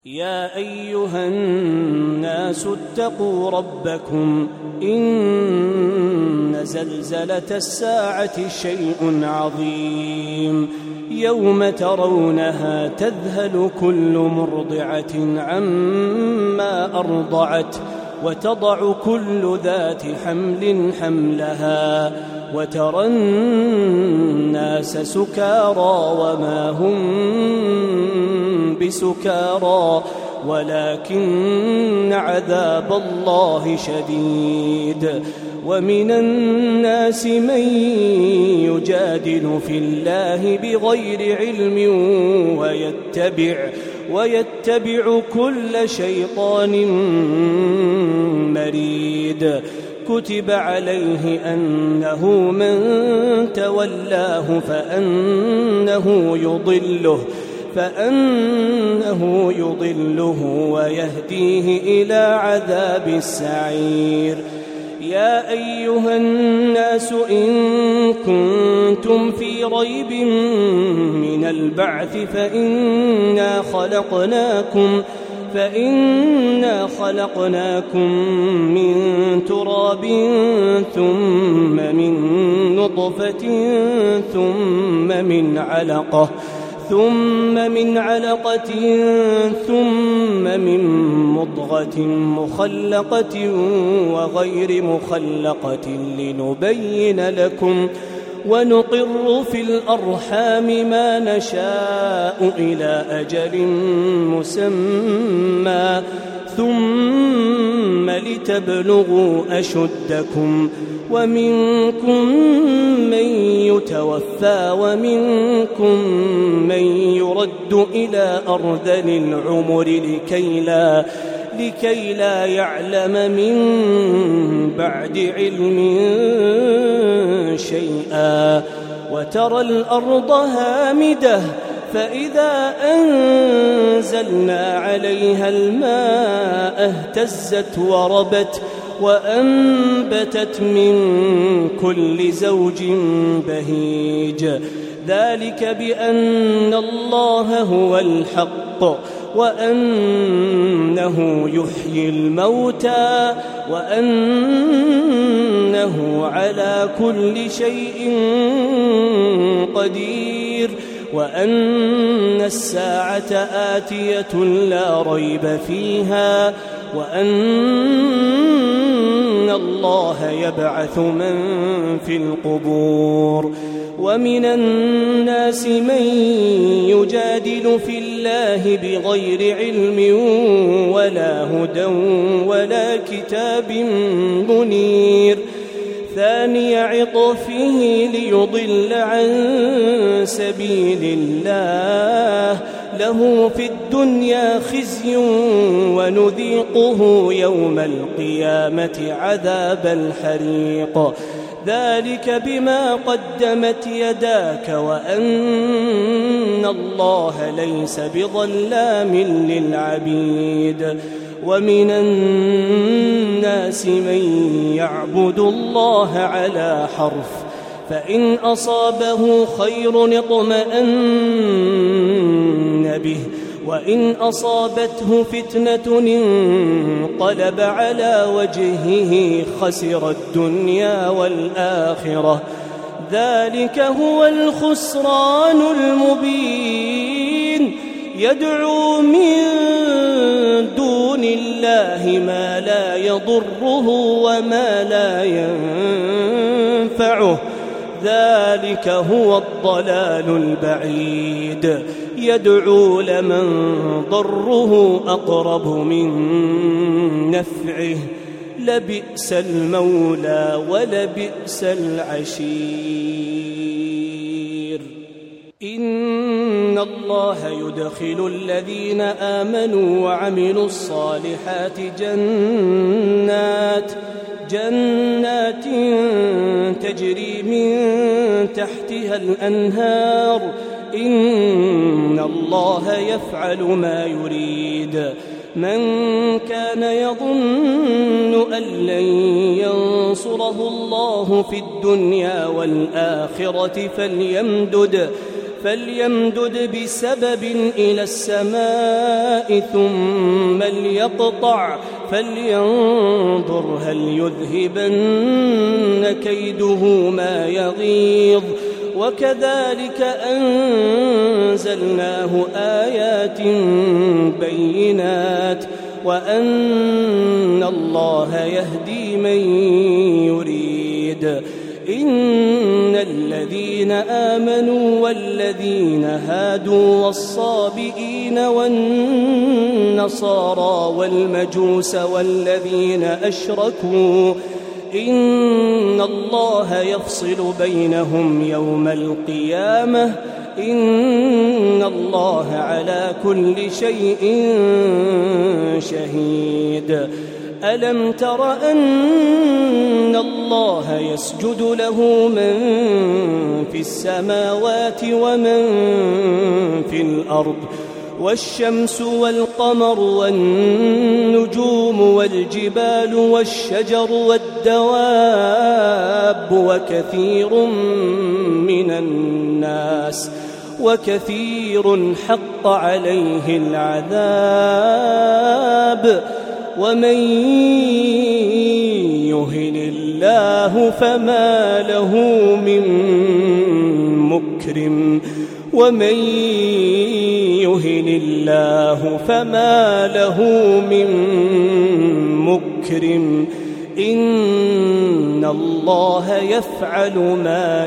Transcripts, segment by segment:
يا أيها الناس اتقوا ربكم إن زلزلة الساعة شيء عظيم يوم ترونها تذهل كل مرضعة عما أرضعت وتضع كل ذات حمل حملها وترى الناس سكارى وما هم بسكارى ولكن عذاب الله شديد. ومن الناس من يجادل في الله بغير علم ويتبع كل شيطان مريد. كتب عليه أنه من تولاه فأنه يضله ويهديه إلى عذاب السعير. يا أيها الناس إن كنتم في ريب من البعث فإنا خلقناكم من تراب ثم من نطفة ثم من علقة ثم من مضغة مخلقة وغير مخلقة لنبين لكم ونقر في الأرحام ما نشاء إلى أجل مسمى ثم لتبلغوا أشدكم ومنكم من يتوفى ومنكم من يرد إلى أرذل العمر لكي لا يعلم من بعد علم شيئا. وترى الأرض هامدة فإذا أنزلنا عليها الماء اهتزت وربت وأنبتت من كل زوج بهيج. ذلك بأن الله هو الحق وأنه يحيي الموتى وأنه على كل شيء قدير وأن الساعة آتية لا ريب فيها وأن الله يبعث من في القبور. ومن الناس من يجادل في الله بغير علم ولا هدى ولا كتاب منير. ثاني عطفه ليضل عن سبيل الله له في الدنيا خزي ونذيقه يوم القيامة عذاب الحريق. ذلك بما قدمت يداك وأن الله ليس بظلام للعبيد. ومن الناس من يعبد الله على حرف فإن أصابه خير اطمأن به وإن أصابته فتنة انقلب على وجهه خسر الدنيا والآخرة. ذلك هو الخسران المبين. يدعو من دون الله ما لا يضره وما لا ينفعه. ذلك هو الضلال البعيد. يدعو لمن ضره أقرب من نفعه لبئس المولى ولبئس العشير. إن الله يدخل الذين آمنوا وعملوا الصالحات جنات تجري من تحتها الأنهار. إن الله يفعل ما يريد. من كان يظن أن لن ينصره الله في الدنيا والآخرة فليمدد بسبب إلى السماء ثم ليقطع فلينظر هل يذهبن كيده ما يغيظ وكذلك أنزلناه آيات بينات وأن الله يهدي من يريد إن الذين آمنوا والذين هادوا والصابئين والنصارى والمجوس والذين أشركوا إن الله يفصل بينهم يوم القيامة إن الله على كل شيء شهيد ألم تر أن الله يسجد له من في السماوات ومن في الأرض والشمس والقمر والنجوم والجبال والشجر والدواب وكثير حق عليه العذاب ومن يهن الله فما له من مكرم إن الله يفعل ما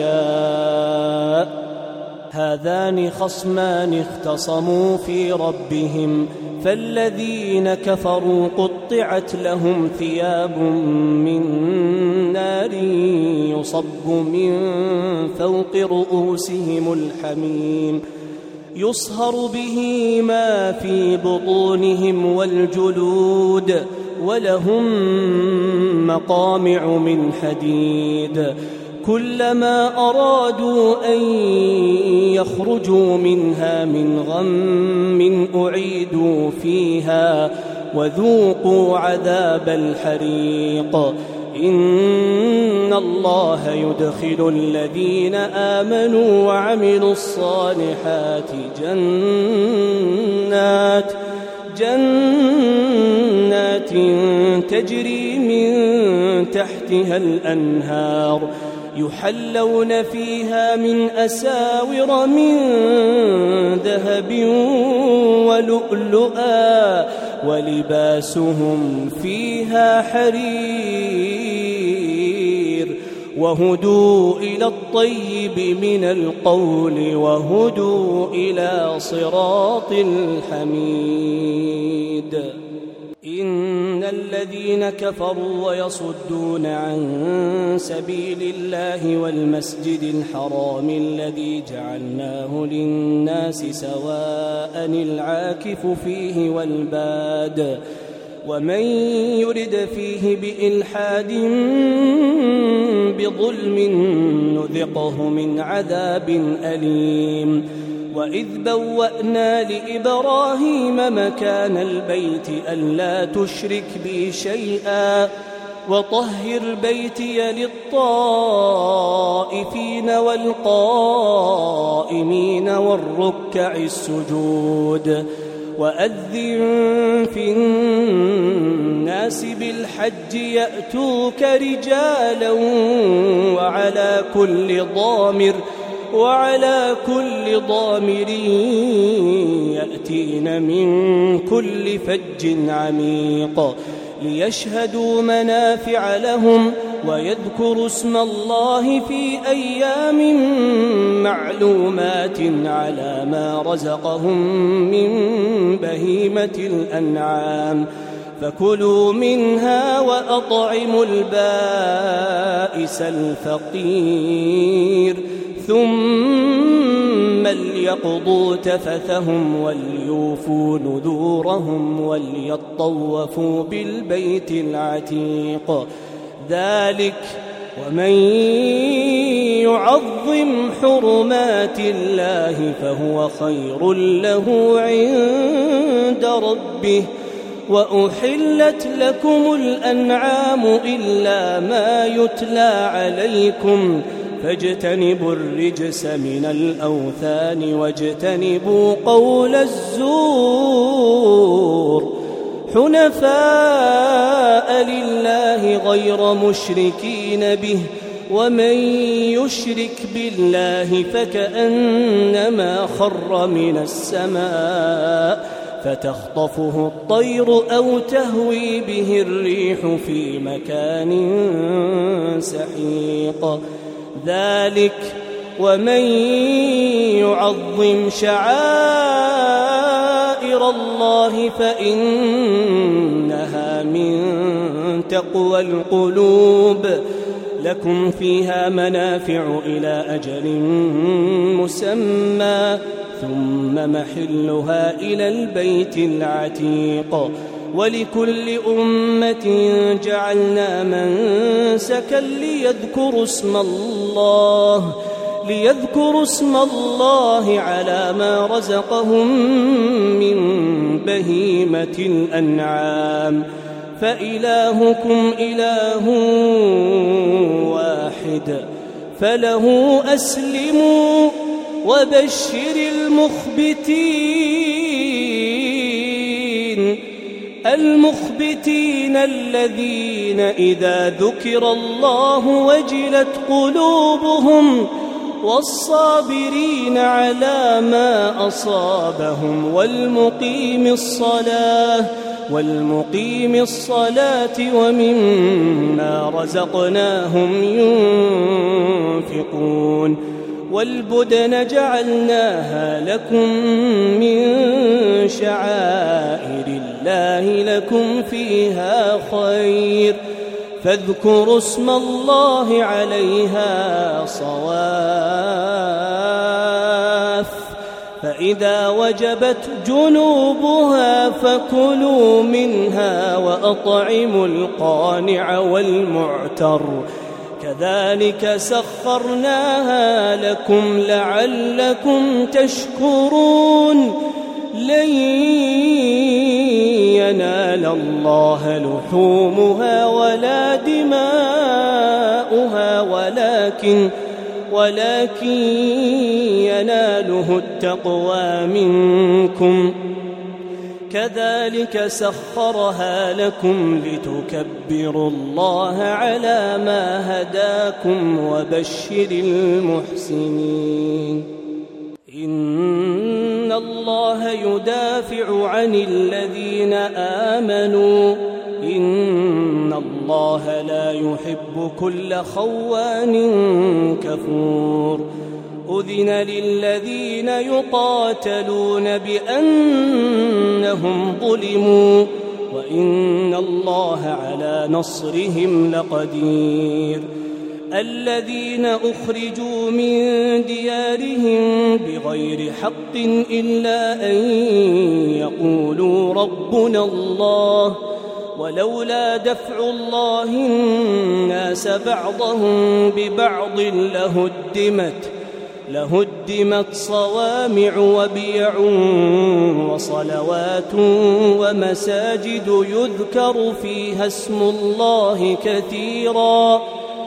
يشاء هذان خصمان اختصموا في ربهم فالذين كفروا قطعت لهم ثياب من نار يصب من فوق رؤوسهم الحميم يصهر به ما في بطونهم والجلود ولهم مقامع من حديد كلما أرادوا أن يخرجوا منها من غم أعيدوا فيها وذوقوا عذاب الحريق إن الله يدخل الذين آمنوا وعملوا الصالحات جنات تجري من تحتها الأنهار يحلون فيها من أساور من ذهب ولؤلؤا ولباسهم فيها حرير وهدوا إلى الطيب من القول وهدوا إلى صراط الحميد إن الذين كفروا ويصدون عن سبيل الله والمسجد الحرام الذي جعلناه للناس سواء العاكف فيه والباد ومن يرد فيه بإلحاد بظلم نذقه من عذاب أليم وإذ بوأنا لإبراهيم مكان البيت ألا تشرك بي شيئا وطهر بيتي للطائفين والقائمين والركع السجود وأذن في الناس بالحج يأتوك رجالا وعلى كل ضامر يأتين من كل فج عميق ليشهدوا منافع لهم ويذكروا اسم الله في أيام معلومات على ما رزقهم من بهيمة الأنعام فكلوا منها وأطعموا البائس الفقير ثم ليقضوا تفثهم وليوفوا نذورهم وليطوفوا بالبيت العتيق ذلك ومن يعظم حرمات الله فهو خير له عند ربه وأحلت لكم الأنعام إلا ما يتلى عليكم فاجتنبوا الرجس من الأوثان واجتنبوا قول الزور حنفاء لله غير مشركين به ومن يشرك بالله فكأنما خر من السماء فتخطفه الطير أو تهوي به الريح في مكان سحيق ذلك ومن يعظم شعائر الله فإنها من تقوى القلوب لكم فيها منافع إلى أجل مسمى ثم محلها إلى البيت العتيق ولكل أمة جعلنا منسكا ليذكروا اسم الله على ما رزقهم من بهيمة الأنعام فإلهكم إله واحد فله أسلموا وبشر المخبتين الذين إذا ذكر الله وجلت قلوبهم والصابرين على ما أصابهم والمقيم الصلاة ومما رزقناهم ينفقون والبدن جعلناها لكم من شعائر الله لكم فيها خير فاذكروا اسم الله عليها صواف فإذا وجبت جنوبها فكلوا منها وأطعموا القانع والمعتر كذلك سخرناها لكم لعلكم تشكرون لن ينال الله لحومها ولا دماؤها ولكن يناله التقوى منكم كذلك سخرها لكم لتكبروا الله على ما هداكم وبشر المحسنين إن الله يدافع عن الذين آمنوا إن الله لا يحب كل خوان كفور أذن للذين يقاتلون بأنهم ظلموا وإن الله على نصرهم لقدير الذين أخرجوا من ديارهم بغير حق إلا أن يقولوا ربنا الله ولولا دفع الله الناس بعضهم ببعض لهدمت صوامع وبيع وصلوات ومساجد يذكر فيها اسم الله كثيرا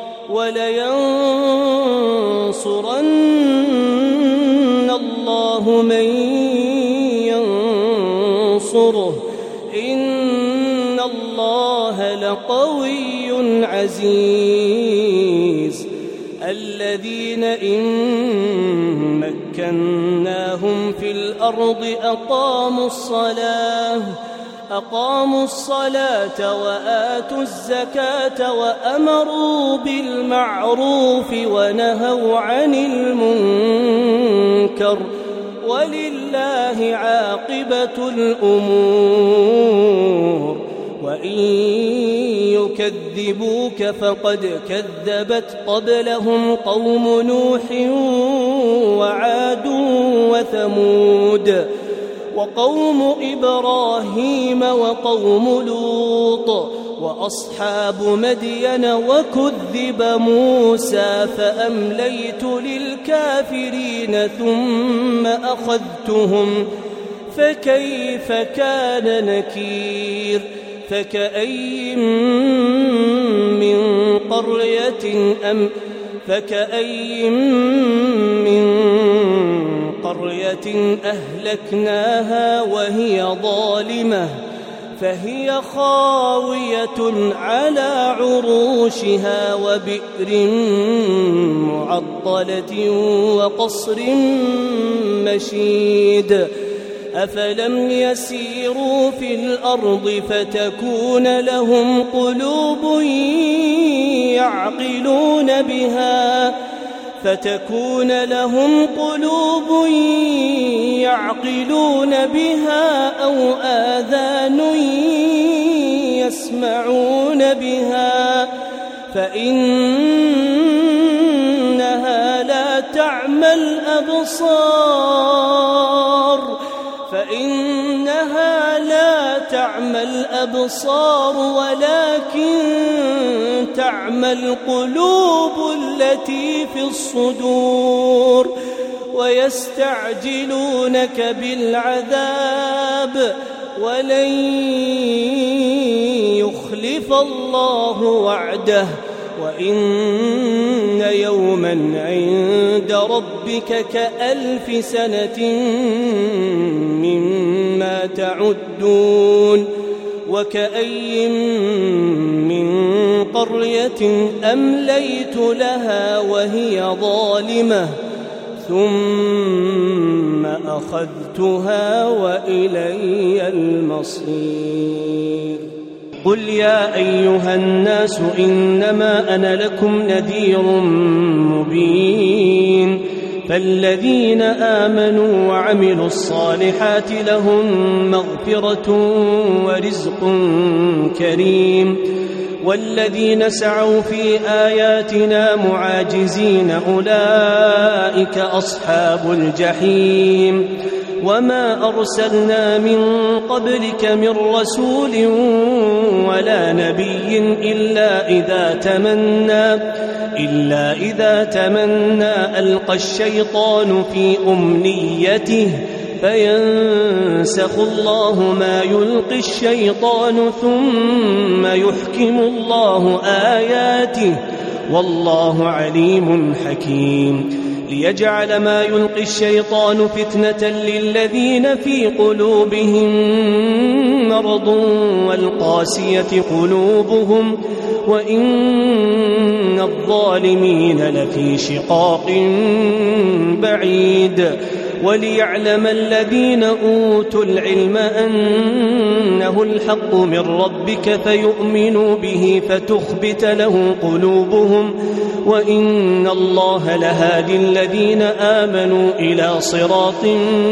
ولينصرن الله من ينصره إن الله لقوي عزيز الذين إن مكناهم في الأرض أقاموا الصلاة وآتوا الزكاة وأمروا بالمعروف ونهوا عن المنكر ولله عاقبة الأمور وإن يكذبوك فقد كذبت قبلهم قوم نوح وعاد وثمود وقوم إبراهيم وقوم لوط وأصحاب مدين وكذب موسى فأمليت للكافرين ثم أخذتهم فكيف كان نكير فكأي من فكأي من قرية أهلكناها وهي ظالمة فهي خاوية على عروشها وبئر معطلة وقصر مشيد أفلم يسيروا في الأرض فتكون لهم قلوب يعقلون بها أو آذان يسمعون بها فإنها لا تعمى الأبصار ولكن تعمى القلوب التي في الصدور ويستعجلونك بالعذاب ولن يخلف الله وعده وإن يوما عند ربك كألف سنة مما تعدون وكأي من قرية أمليت لها وهي ظالمة ثم أخذتها وإلي المصير قل يا أيها الناس إنما أنا لكم نذير مبين فالذين آمنوا وعملوا الصالحات لهم مغفرة ورزق كريم والذين سعوا في آياتنا معاجزين أولئك أصحاب الجحيم وما أرسلنا من قبلك من رسول ولا نبي إلا إذا تمنى ألقى الشيطان في أمنيته فينسخ الله ما يلقي الشيطان ثم يحكم الله آياته والله عليم حكيم ليجعل ما يلقي الشيطان فتنة للذين في قلوبهم مرض والقاسية قلوبهم وإن الظالمين لفي شقاق بعيد وليعلم الذين أوتوا العلم أنه الحق من ربك فيؤمنوا به فتخبت له قلوبهم وإن الله لهادي الذين آمنوا إلى صراط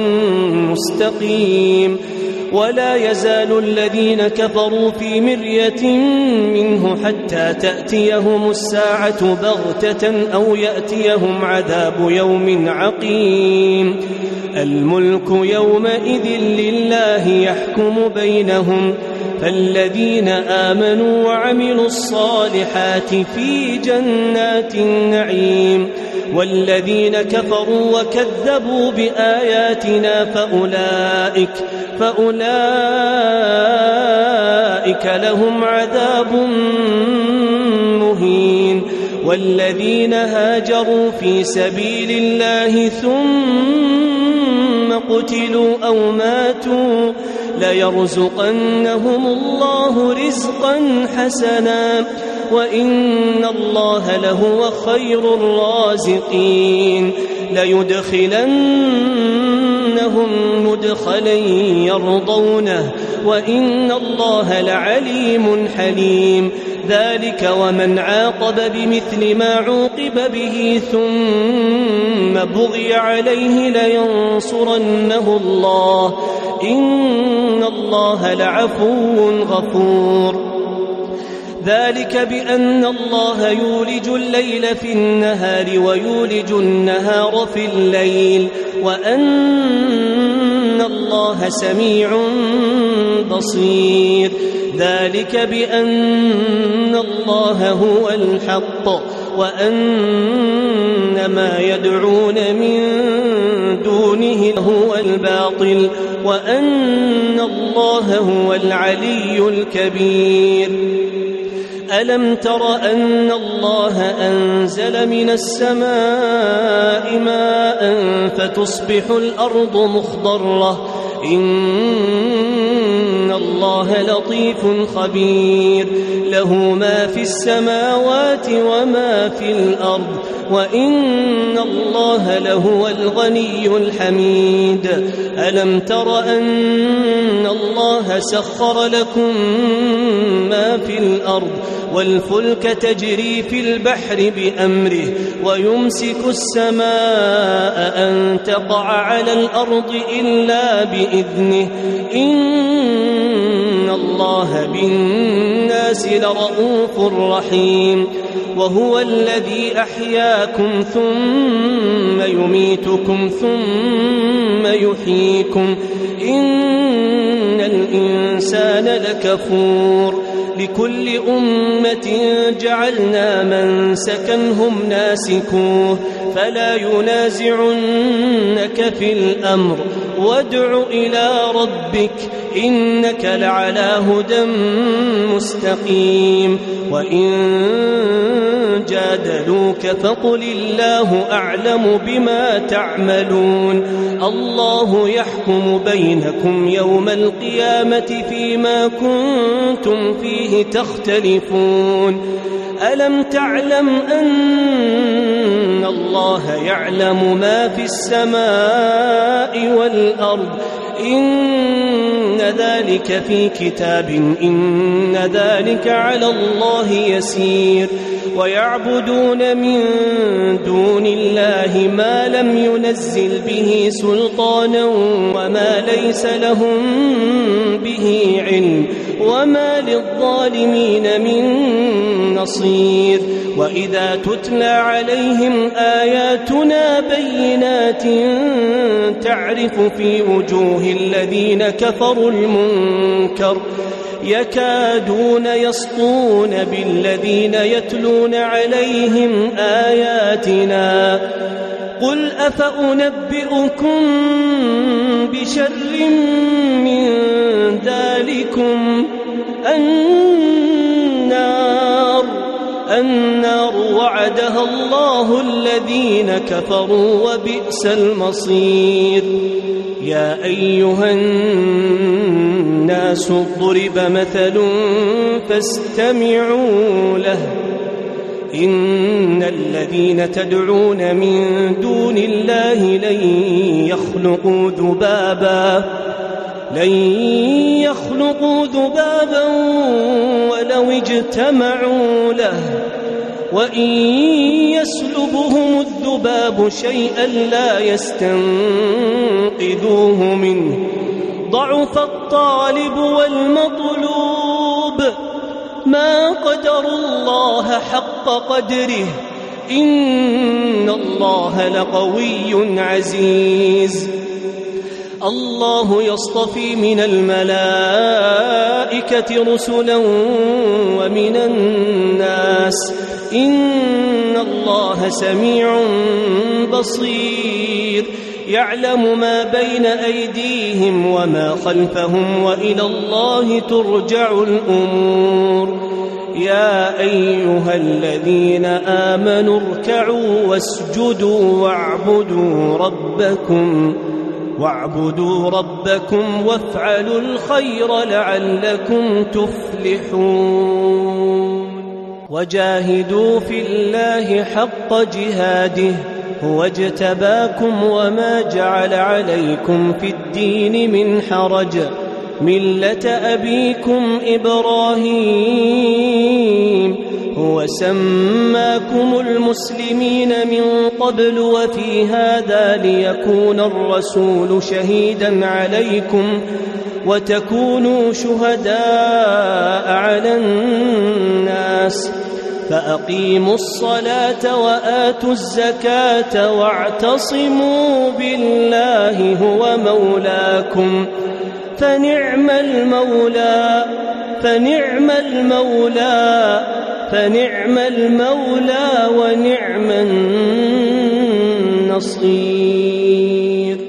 مستقيم ولا يزال الذين كفروا في مرية منه حتى تأتيهم الساعة بغتة أو يأتيهم عذاب يوم عقيم الملك يومئذ لله يحكم بينهم فالذين آمنوا وعملوا الصالحات في جنات النعيم والذين كفروا وكذبوا بآياتنا فأولئك لهم عذاب مهين والذين هاجروا في سبيل الله ثم قتلوا أو ماتوا ليرزقنهم الله رزقا حسنا وإن الله لهو خير الرازقين ليدخلنهم مدخلا يرضونه وإن الله لعليم حليم ذلك ومن عاقب بمثل ما عوقب به ثم بغي عليه لينصرنه الله إن الله لعفو غفور ذلك بأن الله يولج الليل في النهار ويولج النهار في الليل وأن الله سميع بصير ذلك بأن الله هو الحق وأن ما يدعون من دونه هو الباطل وأن الله هو العلي الكبير ألم تر أن الله أنزل من السماء ماء فتصبح الأرض مخضرة إن الله لطيف خبير له ما في السماوات وما في الأرض وإن الله لهو الغني الحميد ألم تر أن الله سخر لكم ما في الأرض والفلك تجري في البحر بأمره ويمسك السماء أن تقع على الأرض إلا بإذنه إن الله بالناس لرؤوف رحيم وهو الذي أحياكم ثم يميتكم ثم يحييكم إن الإنسان لكفور لكل أمة جعلنا منسكا هم ناسكوه فلا ينازعنك في الأمر وادع إلى ربك إنك لعلى هدى مستقيم وإن جادلوك فقل الله أعلم بما تعملون الله يحكم بينكم يوم القيامة فيما كنتم فيه تختلفون ألم تعلم أن الله يعلم ما في السماء والأرض إن ذلك في كتاب إن ذلك على الله يسير ويعبدون من دون الله ما لم ينزل به سلطانا وما ليس لهم به علم وما للظالمين من نصير وإذا تتلى عليهم آياتنا بينات تعرف في وجوه الذين كفروا المنكر يكادون يسطون بالذين يتلون عليهم آياتنا قل أفأنبئكم بشر من ذلكم النار وعدها الله الذين كفروا وبئس المصير يا أيها الناس ضرب مثل فاستمعوا له إن الذين تدعون من دون الله لن يخلقوا ذبابا ولو اجتمعوا له وإن يسلبهم الذباب شيئا لا يستنقذوه منه ضعف الطالب والمطلوب ما قدر الله حق قدره إن الله لقوي عزيز الله يصطفي من الملائكة رسلا ومن الناس إن الله سميع بصير يعلم ما بين أيديهم وما خلفهم وإلى الله ترجع الأمور يا أيها الذين آمنوا اركعوا واسجدوا واعبدوا ربكم وافعلوا الخير لعلكم تفلحون وجاهدوا في الله حق جهاده هو اجتباكم وما جعل عليكم في الدين من حرج ملة أبيكم إبراهيم هو سماكم المسلمين من قبل وفي هذا ليكون الرسول شهيدا عليكم وتكونوا شهداء على الناس فأقيموا الصلاة وآتوا الزكاة واعتصموا بالله هو مولاكم فنعم المولى ونعم النصير